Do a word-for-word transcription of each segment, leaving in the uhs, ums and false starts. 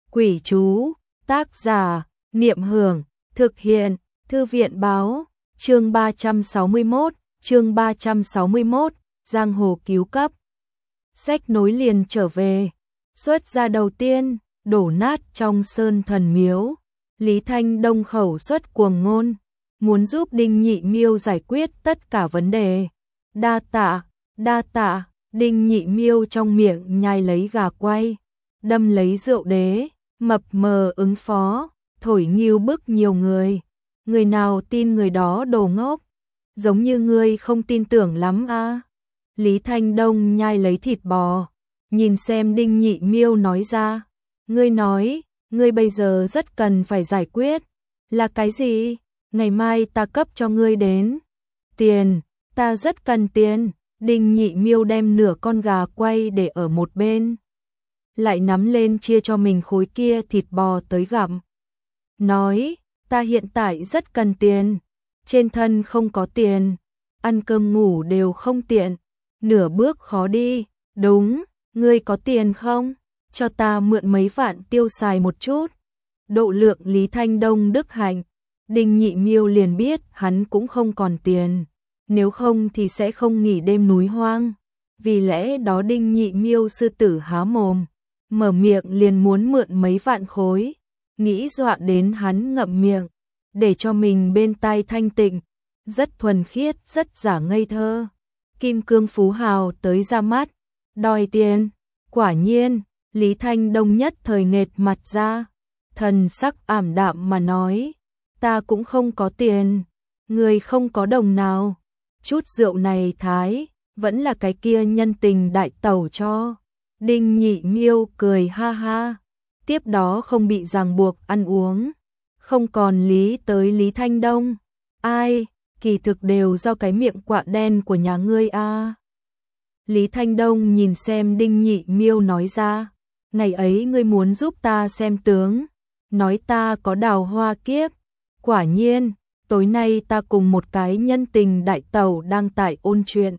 Quỷ chú, tác giả, Niệm Hưởng, thực hiện, Thư viện báo, chương ba trăm sáu mươi mốt, chương ba trăm sáu mươi mốt, Giang hồ cứu cấp. Sách nối liền trở về, xuất ra đầu tiên, đổ nát trong sơn thần miếu. Lý Thanh Đông khẩu xuất cuồng ngôn, muốn giúp Đinh Nhị Miêu giải quyết tất cả vấn đề. Đa tạ, đa tạ, Đinh Nhị Miêu trong miệng nhai lấy gà quay, đâm lấy rượu đế, mập mờ ứng phó, thổi nghiêu bức nhiều người. Người nào tin người đó đồ ngốc, giống như ngươi không tin tưởng lắm a. À. Lý Thanh Đông nhai lấy thịt bò, nhìn xem Đinh Nhị Miêu nói ra, ngươi nói, ngươi bây giờ rất cần phải giải quyết, là cái gì? Ngày mai ta cấp cho ngươi đến. Tiền, ta rất cần tiền. Đinh Nhị Miêu đem nửa con gà quay để ở một bên, lại nắm lên chia cho mình khối kia thịt bò tới gặm. Nói, ta hiện tại rất cần tiền, trên thân không có tiền, ăn cơm ngủ đều không tiện, nửa bước khó đi. Đúng, ngươi có tiền không? Cho ta mượn mấy vạn tiêu xài một chút. Độ lượng Lý Thanh Đông đức hạnh, Đinh Nhị Miêu liền biết hắn cũng không còn tiền, nếu không thì sẽ không nghỉ đêm núi hoang. Vì lẽ đó Đinh Nhị Miêu sư tử há mồm, mở miệng liền muốn mượn mấy vạn khối, nghĩ dọa đến hắn ngậm miệng, để cho mình bên tai thanh tịnh, rất thuần khiết, rất giả ngây thơ. Kim cương phú hào tới ra mắt, đòi tiền. Quả nhiên, Lý Thanh Đông nhất thời nghệt mặt ra, thần sắc ảm đạm mà nói, ta cũng không có tiền, người không có đồng nào, chút rượu này thái, vẫn là cái kia nhân tình đại tẩu cho. Đinh Nhị Miêu cười ha ha, tiếp đó không bị ràng buộc ăn uống, không còn lý tới Lý Thanh Đông. Ai, kỳ thực đều do cái miệng quạ đen của nhà ngươi a. À. Lý Thanh Đông nhìn xem Đinh Nhị Miêu nói ra, ngày ấy ngươi muốn giúp ta xem tướng, nói ta có đào hoa kiếp, quả nhiên, tối nay ta cùng một cái nhân tình đại tẩu đang tại ôn chuyện.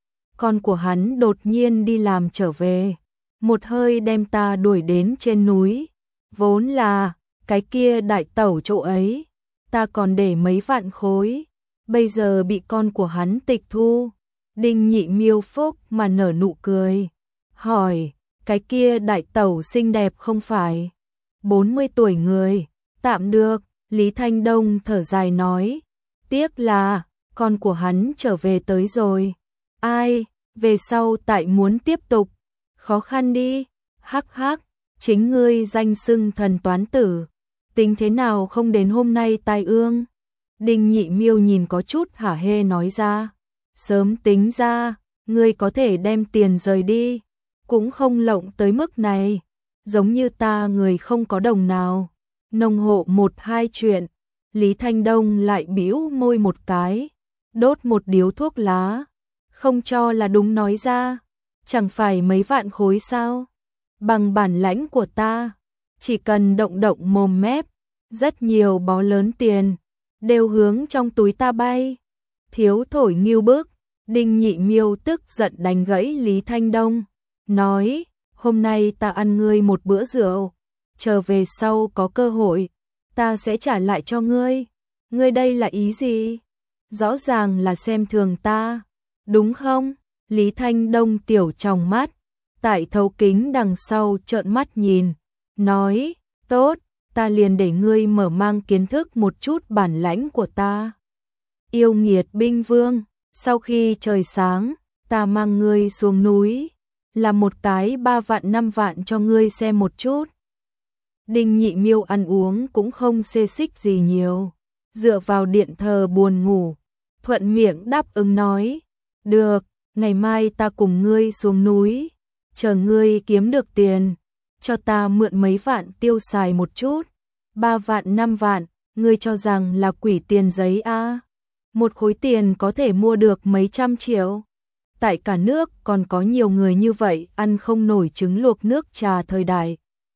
Con của hắn đột nhiên đi làm trở về, một hơi đem ta đuổi đến trên núi, vốn là cái kia đại tẩu chỗ ấy, ta còn để mấy vạn khối, bây giờ bị con của hắn tịch thu. Đinh Nhị Miêu phúc mà nở nụ cười, hỏi, cái kia đại tẩu xinh đẹp không phải? bốn mươi tuổi người, tạm được. Lý Thanh Đông thở dài nói, tiếc là, con của hắn trở về tới rồi. Ai, về sau tại muốn tiếp tục, khó khăn đi, hắc hắc, chính ngươi danh xưng thần toán tử, tính thế nào không đến hôm nay tai ương. Đinh Nhị Miêu nhìn có chút hả hê nói ra, sớm tính ra, ngươi có thể đem tiền rời đi, cũng không lộng tới mức này, giống như ta người không có đồng nào. Nông hộ một hai chuyện, Lý Thanh Đông lại bĩu môi một cái, đốt một điếu thuốc lá, không cho là đúng nói ra, chẳng phải mấy vạn khối sao? Bằng bản lãnh của ta, chỉ cần động động mồm mép, rất nhiều bó lớn tiền, đều hướng trong túi ta bay. Thiếu thổi nghiêu bức, Đinh Nhị Miêu tức giận đánh gãy Lý Thanh Đông, nói, hôm nay ta ăn ngươi một bữa rượu, chờ về sau có cơ hội, ta sẽ trả lại cho ngươi. Ngươi đây là ý gì? Rõ ràng là xem thường ta, đúng không? Lý Thanh Đông tiểu tròng mắt, tại thấu kính đằng sau trợn mắt nhìn, nói, tốt, ta liền để ngươi mở mang kiến thức một chút bản lãnh của ta. Yêu nghiệt binh vương, sau khi trời sáng, ta mang ngươi xuống núi, làm một cái ba vạn năm vạn cho ngươi xem một chút. Đinh Nhị Miêu ăn uống cũng không xê xích gì nhiều, dựa vào điện thờ buồn ngủ, thuận miệng đáp ứng nói, được, ngày mai ta cùng ngươi xuống núi, chờ ngươi kiếm được tiền, cho ta mượn mấy vạn tiêu xài một chút. Ba vạn năm vạn, ngươi cho rằng là quỷ tiền giấy a? À? Một khối tiền có thể mua được mấy trăm triệu. Tại cả nước còn có nhiều người như vậy ăn không nổi trứng luộc nước trà thời đại.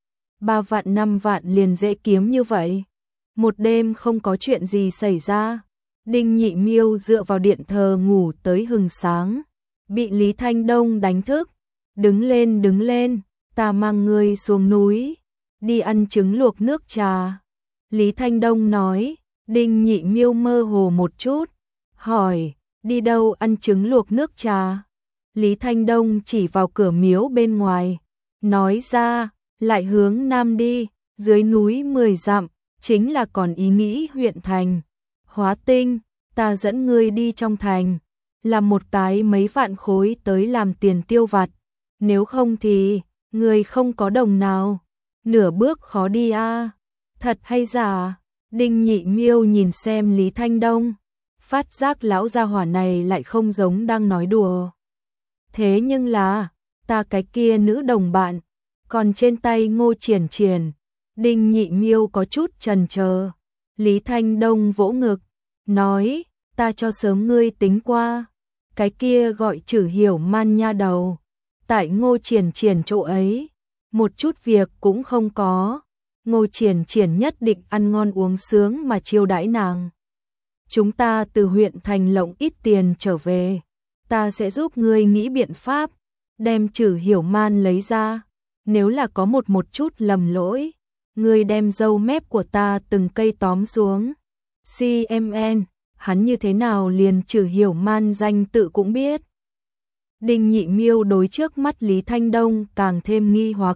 Ba vạn năm vạn liền dễ kiếm như vậy. Một đêm không có chuyện gì xảy ra, Đinh Nhị Miêu dựa vào điện thờ ngủ tới hừng sáng, bị Lý Thanh Đông đánh thức. Đứng lên đứng lên, ta mang ngươi xuống núi. đi ăn trứng luộc nước trà. Lý Thanh Đông nói. Đinh Nhị Miêu mơ hồ một chút, hỏi, đi đâu ăn trứng luộc nước trà? Lý Thanh Đông chỉ vào cửa miếu bên ngoài, nói ra, lại hướng nam đi, dưới núi mười dặm, chính là còn ý nghĩ huyện thành. Hóa Tinh, ta dẫn ngươi đi trong thành, làm một cái mấy vạn khối tới làm tiền tiêu vặt, nếu không thì, ngươi không có đồng nào, nửa bước khó đi a. Thật hay giả? Đinh Nhị Miêu nhìn xem Lý Thanh Đông, phát giác lão gia hỏa này lại không giống đang nói đùa. Thế nhưng là, ta cái kia nữ đồng bạn, còn trên tay Ngô Triển Triển. Đinh Nhị Miêu có chút chần chờ. Lý Thanh Đông vỗ ngực, nói, ta cho sớm ngươi tính qua, cái kia gọi Trử Hiểu Man nha đầu, tại Ngô Triển Triển chỗ ấy, một chút việc cũng không có. Ngô Triển Triển nhất định ăn ngon uống sướng mà chiêu đãi nàng. Chúng ta từ huyện thành lộng ít tiền trở về, ta sẽ giúp ngươi nghĩ biện pháp, đem Trử Hiểu Man lấy ra. Nếu là có một một chút lầm lỗi, ngươi đem râu mép của ta từng cây tóm xuống. xê em en, hắn như thế nào liền Trử Hiểu Man danh tự cũng biết. Đinh Nhị Miêu đối trước mắt Lý Thanh Đông càng thêm nghi hoặc.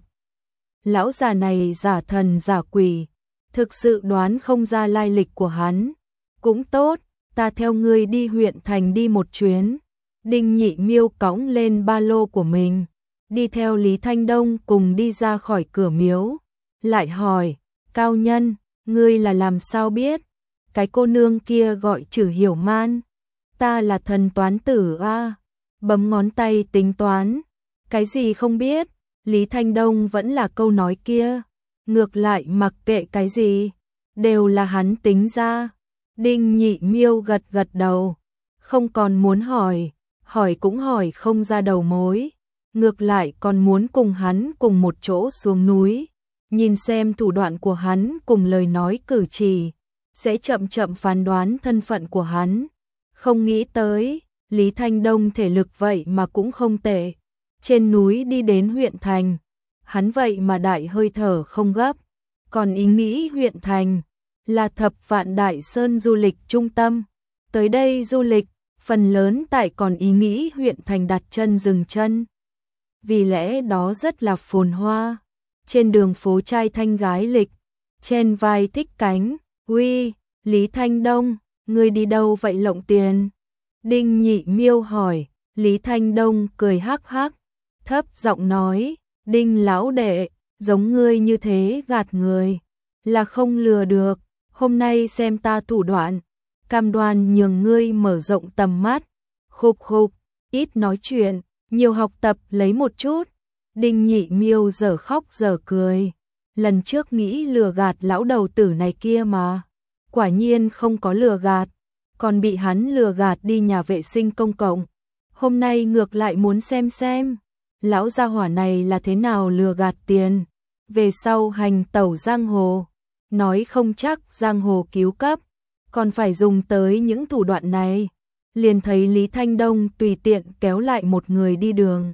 Lão già này giả thần giả quỷ, thực sự đoán không ra lai lịch của hắn. Cũng tốt, ta theo ngươi đi huyện thành đi một chuyến. Đinh Nhị Miêu cõng lên ba lô của mình, đi theo Lý Thanh Đông cùng đi ra khỏi cửa miếu. Lại hỏi, cao nhân, ngươi là làm sao biết? Cái cô nương kia gọi Trử Hiểu Man. Ta là thần toán tử a. Bấm ngón tay tính toán. Cái gì không biết? Lý Thanh Đông vẫn là câu nói kia, ngược lại mặc kệ cái gì, đều là hắn tính ra. Đinh Nhị Miêu gật gật đầu, không còn muốn hỏi, hỏi cũng hỏi không ra đầu mối, ngược lại còn muốn cùng hắn cùng một chỗ xuống núi, nhìn xem thủ đoạn của hắn cùng lời nói cử chỉ, sẽ chậm chậm phán đoán thân phận của hắn. Không nghĩ tới, Lý Thanh Đông thể lực vậy mà cũng không tệ. Trên núi đi đến huyện thành, hắn vậy mà đại hơi thở không gấp, còn ý nghĩ huyện thành là thập vạn đại sơn du lịch trung tâm, tới đây du lịch, phần lớn tại còn ý nghĩ huyện thành đặt chân dừng chân. Vì lẽ đó rất là phồn hoa, trên đường phố trai thanh gái lịch, trên vai thích cánh, uy, Lý Thanh Đông, ngươi đi đâu vậy lộng tiền? Đinh Nhị Miêu hỏi. Lý Thanh Đông cười hắc hắc, thấp giọng nói, Đinh lão đệ, giống ngươi như thế gạt người, là không lừa được, hôm nay xem ta thủ đoạn, cam đoan nhường ngươi mở rộng tầm mắt. Khục khục, ít nói chuyện, nhiều học tập lấy một chút. Đinh Nhị Miêu giờ khóc giờ cười, lần trước nghĩ lừa gạt lão đầu tử này kia mà, quả nhiên không có lừa gạt, còn bị hắn lừa gạt đi nhà vệ sinh công cộng. Hôm nay ngược lại muốn xem xem, lão gia hỏa này là thế nào lừa gạt tiền, về sau hành tẩu giang hồ, nói không chắc giang hồ cứu cấp, còn phải dùng tới những thủ đoạn này. Liền thấy Lý Thanh Đông tùy tiện kéo lại một người đi đường,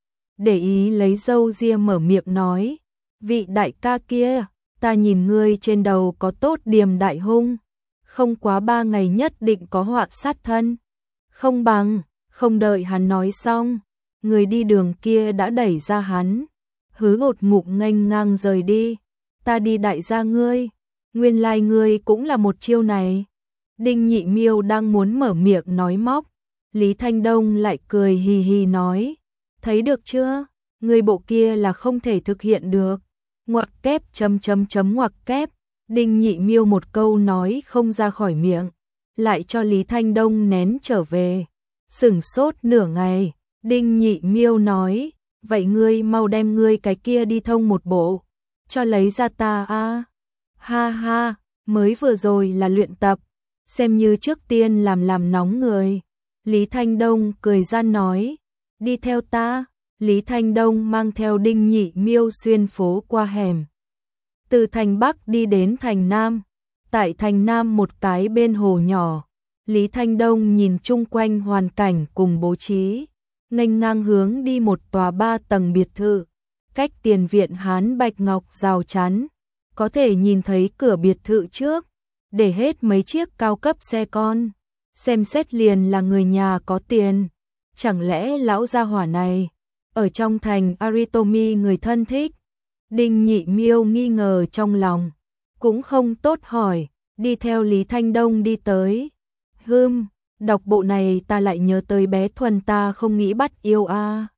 để ý lấy râu ria mở miệng nói, vị đại ca kia, ta nhìn ngươi trên đầu có tốt điềm đại hung, không quá ba ngày nhất định có họa sát thân. Không bằng, không đợi hắn nói xong, người đi đường kia đã đẩy ra hắn, hứ một ngụm nghênh ngang rời đi. Ta đi đại gia ngươi, nguyên lai ngươi cũng là một chiêu này. Đinh Nhị Miêu đang muốn mở miệng nói móc, Lý Thanh Đông lại cười hì hì nói, thấy được chưa, người bộ kia là không thể thực hiện được. Ngoặc kép chấm chấm chấm ngoặc kép. Đinh Nhị Miêu một câu nói không ra khỏi miệng, lại cho Lý Thanh Đông nén trở về. Sửng sốt nửa ngày, Đinh Nhị Miêu nói, vậy ngươi mau đem ngươi cái kia đi thông một bộ, cho lấy ra ta a. Ha ha, mới vừa rồi là luyện tập, xem như trước tiên làm làm nóng người. Lý Thanh Đông cười gian nói, đi theo ta. Lý Thanh Đông mang theo Đinh Nhị Miêu xuyên phố qua hẻm, từ thành Bắc đi đến thành Nam. Tại thành Nam một cái bên hồ nhỏ, Lý Thanh Đông nhìn chung quanh hoàn cảnh cùng bố trí, nghênh ngang hướng đi một tòa ba tầng biệt thự. cách tiền viện Hán Bạch Ngọc rào chắn, có thể nhìn thấy cửa biệt thự trước, để hết mấy chiếc cao cấp xe con, xem xét liền là người nhà có tiền, chẳng lẽ lão gia hỏa này ở trong thành Aritomi người thân thích? Đinh Nhị Miêu nghi ngờ trong lòng, cũng không tốt hỏi, đi theo Lý Thanh Đông đi tới. Hừm, đọc bộ này ta lại nhớ tới bé Thuần ta không nghĩ bắt yêu a.